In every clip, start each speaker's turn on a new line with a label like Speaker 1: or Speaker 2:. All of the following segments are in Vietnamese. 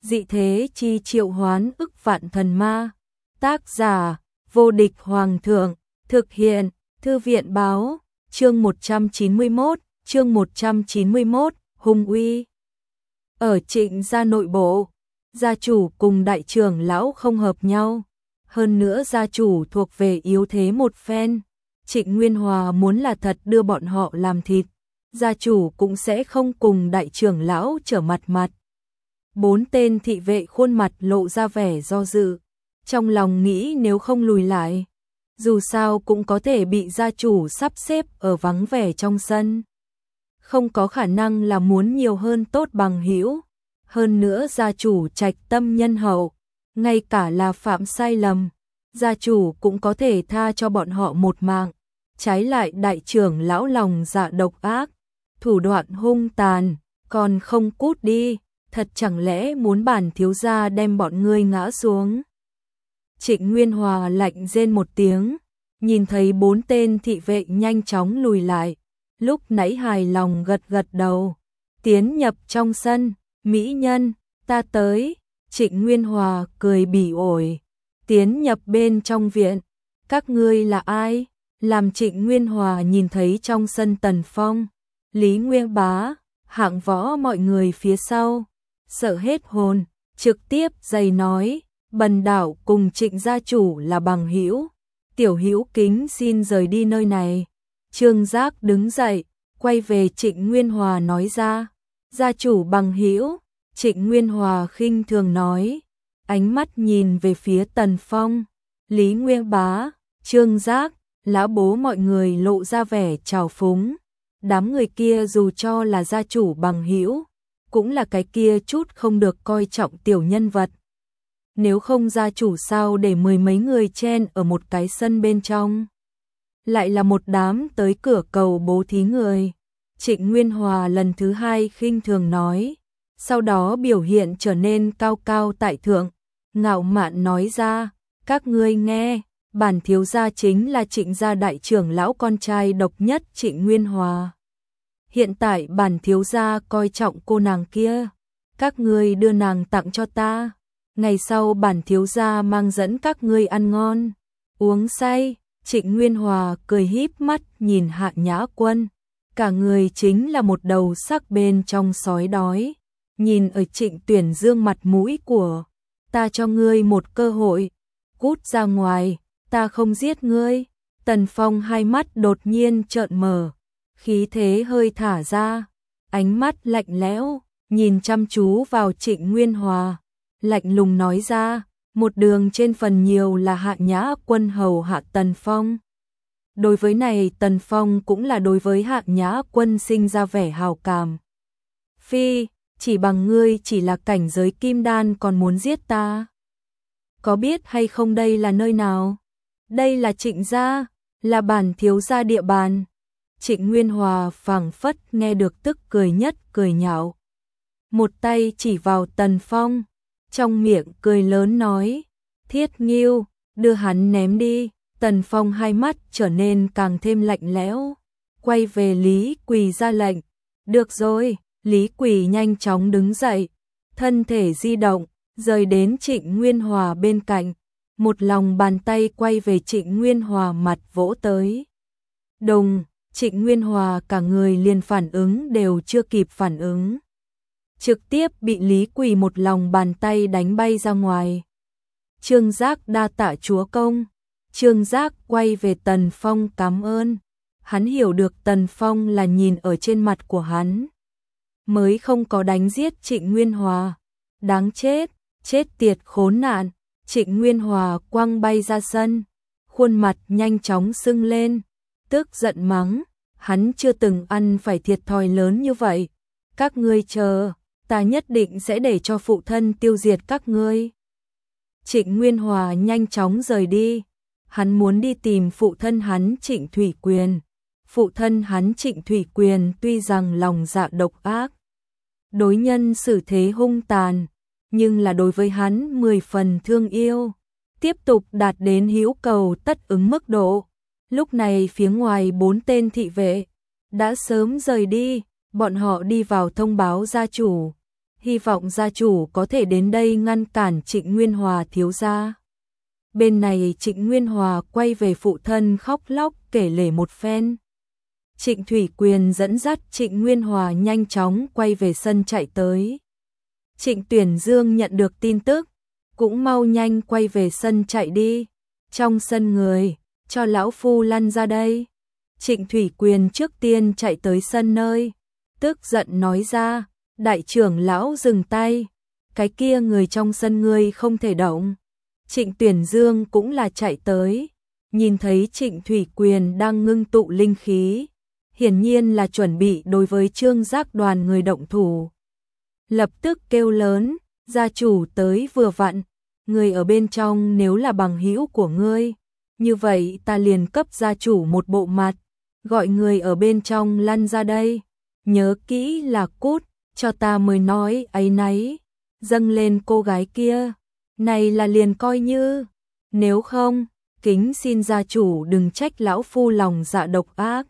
Speaker 1: dị thế chi triệu hoán ức vạn thần ma. Tác giả, vô địch hoàng thượng, thực hiện, thư viện báo, chương 191, hung uy. Ở Trịnh gia nội bộ, gia chủ cùng đại trưởng lão không hợp nhau, hơn nữa gia chủ thuộc về yếu thế một phen. Trịnh Nguyên Hòa muốn là thật đưa bọn họ làm thịt, gia chủ cũng sẽ không cùng đại trưởng lão trở mặt. 4 tên thị vệ khuôn mặt lộ ra vẻ do dự, trong lòng nghĩ nếu không lùi lại, dù sao cũng có thể bị gia chủ sắp xếp ở vắng vẻ trong sân. Không có khả năng là muốn nhiều hơn tốt bằng hữu, hơn nữa gia chủ trạch tâm nhân hậu, ngay cả là phạm sai lầm, gia chủ cũng có thể tha cho bọn họ một mạng. Trái lại đại trưởng lão lòng dạ độc ác, thủ đoạn hung tàn, còn không cút đi, thật chẳng lẽ muốn bản thiếu gia đem bọn ngươi ngã xuống. Trịnh Nguyên Hòa lạnh rên một tiếng, nhìn thấy 4 tên thị vệ nhanh chóng lùi lại, lúc nãy hài lòng gật đầu, tiến nhập trong sân, mỹ nhân, ta tới. Trịnh Nguyên Hòa cười bỉ ổi, tiến nhập bên trong viện, các ngươi là ai? Làm Trịnh Nguyên Hòa nhìn thấy trong sân Tần Phong, Lý Nguyên Bá, Hạng Võ mọi người phía sau, sợ hết hồn, trực tiếp giày nói, Bần Đạo cùng Trịnh gia chủ là bằng hữu, tiểu hữu kính xin rời đi nơi này. Trương Giác đứng dậy, quay về Trịnh Nguyên Hòa nói ra, gia chủ bằng hữu. Trịnh Nguyên Hòa khinh thường nói, ánh mắt nhìn về phía Tần Phong, Lý Nguyên Bá, Trương Giác, lão bố mọi người lộ ra vẻ trào phúng. Đám người kia dù cho là gia chủ bằng hữu, cũng là cái kia chút không được coi trọng tiểu nhân vật. Nếu không gia chủ sao để 10 mấy người chen ở một cái sân bên trong. Lại là một đám tới cửa cầu bố thí người. Trịnh Nguyên Hòa lần thứ 2 khinh thường nói, sau đó biểu hiện trở nên cao cao tại thượng, ngạo mạn nói ra, các ngươi nghe, bản thiếu gia chính là Trịnh gia đại trưởng lão con trai độc nhất Trịnh Nguyên Hòa. Hiện tại bản thiếu gia coi trọng cô nàng kia, các ngươi đưa nàng tặng cho ta, ngày sau bản thiếu gia mang dẫn các ngươi ăn ngon, uống say. Trịnh Nguyên Hòa cười híp mắt nhìn Hạ Nhã Quân, cả người chính là một đầu sắc bên trong sói đói. Nhìn ở Trịnh Tuyển Dương mặt mũi của, ta cho ngươi một cơ hội, cút ra ngoài, ta không giết ngươi. Tần Phong hai mắt đột nhiên trợn mở, khí thế hơi thả ra, ánh mắt lạnh lẽo, nhìn chăm chú vào Trịnh Nguyên Hòa, lạnh lùng nói ra, một đường trên phần nhiều là Hạ Nhã Quân hầu hạ Tần Phong. Đối với này Tần Phong cũng là đối với Hạ Nhã Quân sinh ra vẻ hào cảm. Phi, chỉ bằng ngươi chỉ là cảnh giới kim đan còn muốn giết ta. Có biết hay không đây là nơi nào? Đây là Trịnh gia, là bản thiếu gia địa bàn. Trịnh Nguyên Hòa phảng phất nghe được tức cười nhất cười nhạo. Một tay chỉ vào Tần Phong, trong miệng cười lớn nói, Thiết Nghiêu, đưa hắn ném đi. Tần Phong hai mắt trở nên càng thêm lạnh lẽo, quay về Lý Quỳ ra lệnh, được rồi. Lý Quỳ nhanh chóng đứng dậy, thân thể di động, rời đến Trịnh Nguyên Hòa bên cạnh, một lòng bàn tay quay về Trịnh Nguyên Hòa mặt vỗ tới. Đùng, Trịnh Nguyên Hòa cả người liền phản ứng đều chưa kịp phản ứng, trực tiếp bị Lý Quỳ một lòng bàn tay đánh bay ra ngoài. Trương Giác đa tạ chúa công. Trương Giác quay về Tần Phong cảm ơn, hắn hiểu được Tần Phong là nhìn ở trên mặt của hắn mới không có đánh giết Trịnh Nguyên Hòa. Đáng chết, chết tiệt khốn nạn. Trịnh Nguyên Hòa quăng bay ra sân, khuôn mặt nhanh chóng sưng lên, tức giận mắng, hắn chưa từng ăn phải thiệt thòi lớn như vậy. Các ngươi chờ, ta nhất định sẽ để cho phụ thân tiêu diệt các ngươi. Trịnh Nguyên Hòa nhanh chóng rời đi, hắn muốn đi tìm phụ thân hắn Trịnh Thủy Quyền. Phụ thân hắn Trịnh Thủy Quyền tuy rằng lòng dạ độc ác, đối nhân xử thế hung tàn, nhưng là đối với hắn 10 phần thương yêu, tiếp tục đạt đến hữu cầu tất ứng mức độ. Lúc này phía ngoài 4 tên thị vệ đã sớm rời đi, bọn họ đi vào thông báo gia chủ. hy vọng gia chủ có thể đến đây ngăn cản Trịnh Nguyên Hòa thiếu gia. Bên này Trịnh Nguyên Hòa quay về phụ thân khóc lóc kể lể một phen. Trịnh Thủy Quyền dẫn dắt Trịnh Nguyên Hòa nhanh chóng quay về sân chạy tới. Trịnh Tuyển Dương nhận được tin tức, cũng mau nhanh quay về sân chạy đi. Trong sân người, cho lão phu lăn ra đây. Trịnh Thủy Quyền trước tiên chạy tới sân nơi, tức giận nói ra, đại trưởng lão dừng tay, cái kia người trong sân ngươi không thể động. Trịnh Tuyển Dương cũng là chạy tới, nhìn thấy Trịnh Thủy Quyền đang ngưng tụ linh khí, hiển nhiên là chuẩn bị đối với Trương Giác đoàn người động thủ. Lập tức kêu lớn, gia chủ tới vừa vặn, người ở bên trong nếu là bằng hữu của ngươi, như vậy ta liền cấp gia chủ một bộ mặt, gọi người ở bên trong lăn ra đây, nhớ kỹ là cút, cho ta mới nói ấy nấy, dâng lên cô gái kia, này là liền coi như, nếu không, kính xin gia chủ đừng trách lão phu lòng dạ độc ác.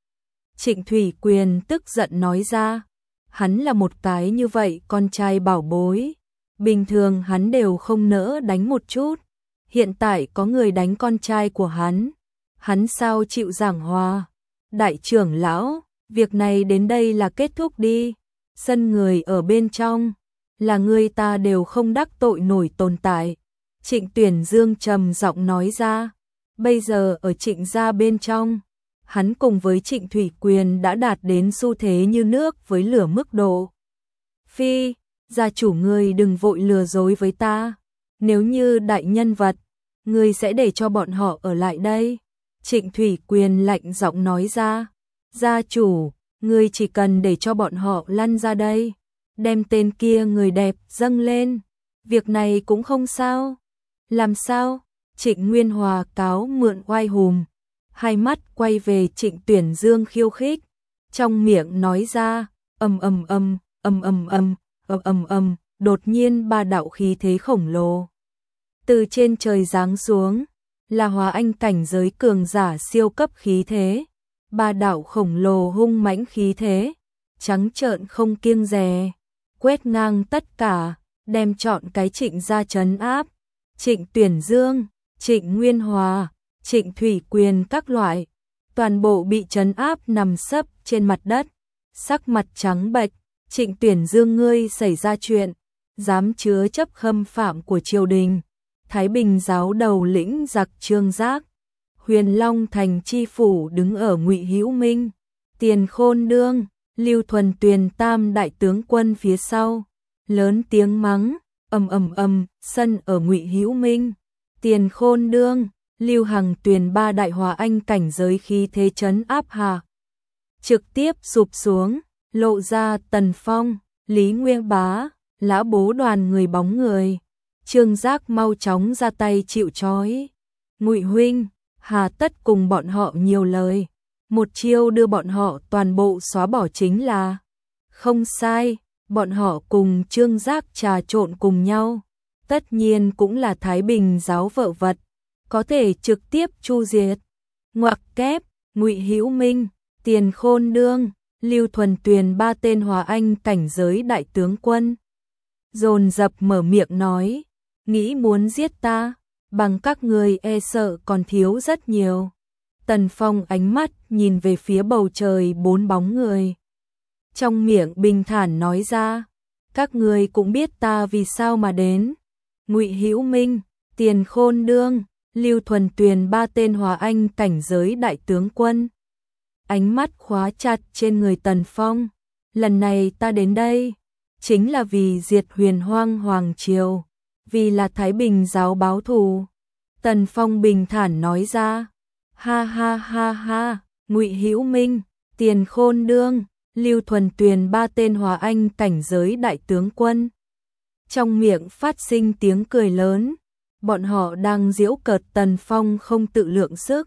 Speaker 1: Trịnh Thủy Quyền tức giận nói ra, hắn là một cái như vậy con trai bảo bối, bình thường hắn đều không nỡ đánh một chút, hiện tại có người đánh con trai của hắn sao chịu giảng hòa. Đại trưởng lão, việc này đến đây là kết thúc đi, sân người ở bên trong, là người ta đều không đắc tội nổi tồn tại. Trịnh Tuyển Dương trầm giọng nói ra, bây giờ ở Trịnh gia bên trong, hắn cùng với Trịnh Thủy Quyền đã đạt đến xu thế như nước với lửa mức độ. Phi, gia chủ ngươi đừng vội lừa dối với ta, nếu như đại nhân vật, ngươi sẽ để cho bọn họ ở lại đây. Trịnh Thủy Quyền lạnh giọng nói ra, gia chủ, ngươi chỉ cần để cho bọn họ lăn ra đây, đem tên kia người đẹp dâng lên, việc này cũng không sao. Làm sao? Trịnh Nguyên Hòa cáo mượn oai hùm, hai mắt quay về Trịnh Tuyển Dương khiêu khích, trong miệng nói ra, đột nhiên ba đạo khí thế khổng lồ từ trên trời giáng xuống, là hóa anh cảnh giới cường giả siêu cấp khí thế, ba đạo khổng lồ hung mãnh khí thế, trắng trợn không kiêng dè, quét ngang tất cả, đem trọn cái Trịnh gia trấn áp. Trịnh Tuyển Dương, Trịnh Nguyên Hòa, Trịnh Thủy Quyền các loại, toàn bộ bị trấn áp nằm sấp trên mặt đất, sắc mặt trắng bệch. Trịnh Tuyển Dương ngươi xảy ra chuyện, dám chứa chấp khâm phạm của triều đình. Thái Bình giáo đầu lĩnh giặc Trương Giác, Huyền Long thành chi phủ đứng ở Ngụy Hữu Minh, Tiền Khôn Đương, Lưu Thuần Tuyền tam đại tướng quân phía sau, lớn tiếng mắng, sân ở Ngụy Hữu Minh, Tiền Khôn Đương, Lưu Hằng Tuyền ba đại hòa anh cảnh giới khí thế trấn áp hạ, trực tiếp sụp xuống, lộ ra Tần Phong, Lý Nguyên Bá, Lã Bố đoàn người bóng người. Trương Giác mau chóng ra tay chịu trói. Ngụy huynh, hà tất cùng bọn họ nhiều lời, một chiêu đưa bọn họ toàn bộ xóa bỏ chính là. Không sai, bọn họ cùng Trương Giác trà trộn cùng nhau, tất nhiên cũng là Thái Bình giáo vợ vật, có thể trực tiếp chu diệt. Ngoặc kép, Ngụy Hữu Minh, Tiền Khôn Đương, Lưu Thuần Tuyền ba tên hòa anh cảnh giới đại tướng quân dồn dập mở miệng nói, nghĩ muốn giết ta, bằng các người e sợ còn thiếu rất nhiều. Tần Phong ánh mắt nhìn về phía bầu trời bốn bóng người, trong miệng bình thản nói ra, các người cũng biết ta vì sao mà đến. Ngụy Hữu Minh, Tiền Khôn Đương, Lưu Thuần Tuyền ba tên hòa anh cảnh giới đại tướng quân, ánh mắt khóa chặt trên người Tần Phong, lần này ta đến đây chính là vì diệt Huyền Hoang hoàng triều, vì là Thái Bình giáo báo thù. Tần Phong bình thản nói ra, ha ha ha ha, Ngụy Hữu Minh, Tiền Khôn Đương, Lưu Thuần Tuyền ba tên hòa anh cảnh giới đại tướng quân, trong miệng phát sinh tiếng cười lớn, bọn họ đang giễu cợt Tần Phong không tự lượng sức.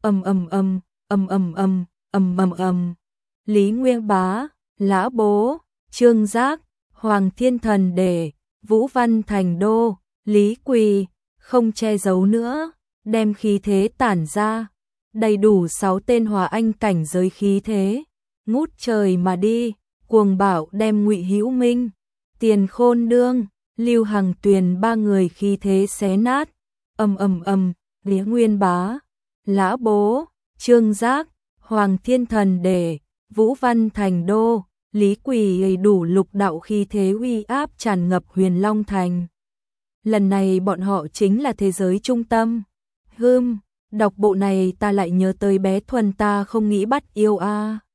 Speaker 1: Lý Nguyên Bá, Lã Bố, Trương Giác, Hoàng Thiên Thần Đề, Vũ Văn Thành Đô, Lý Quỳ, không che giấu nữa, đem khí thế tản ra, đầy đủ 6 tên hòa anh cảnh giới khí thế, ngút trời mà đi, cuồng bạo đem Ngụy Hữu Minh, Tiền Khôn Đương, Lưu Hằng Tuyền ba người khí thế xé nát, Lý Nguyên Bá, Lã Bố, Trương Giác, Hoàng Thiên Thần Để, Vũ Văn Thành Đô, Lý Quỳ đủ lục đạo khí thế uy áp tràn ngập Huyền Long Thành. Lần này bọn họ chính là thế giới trung tâm. Đọc bộ này ta lại nhớ tới bé Thuần ta không nghĩ bắt yêu a.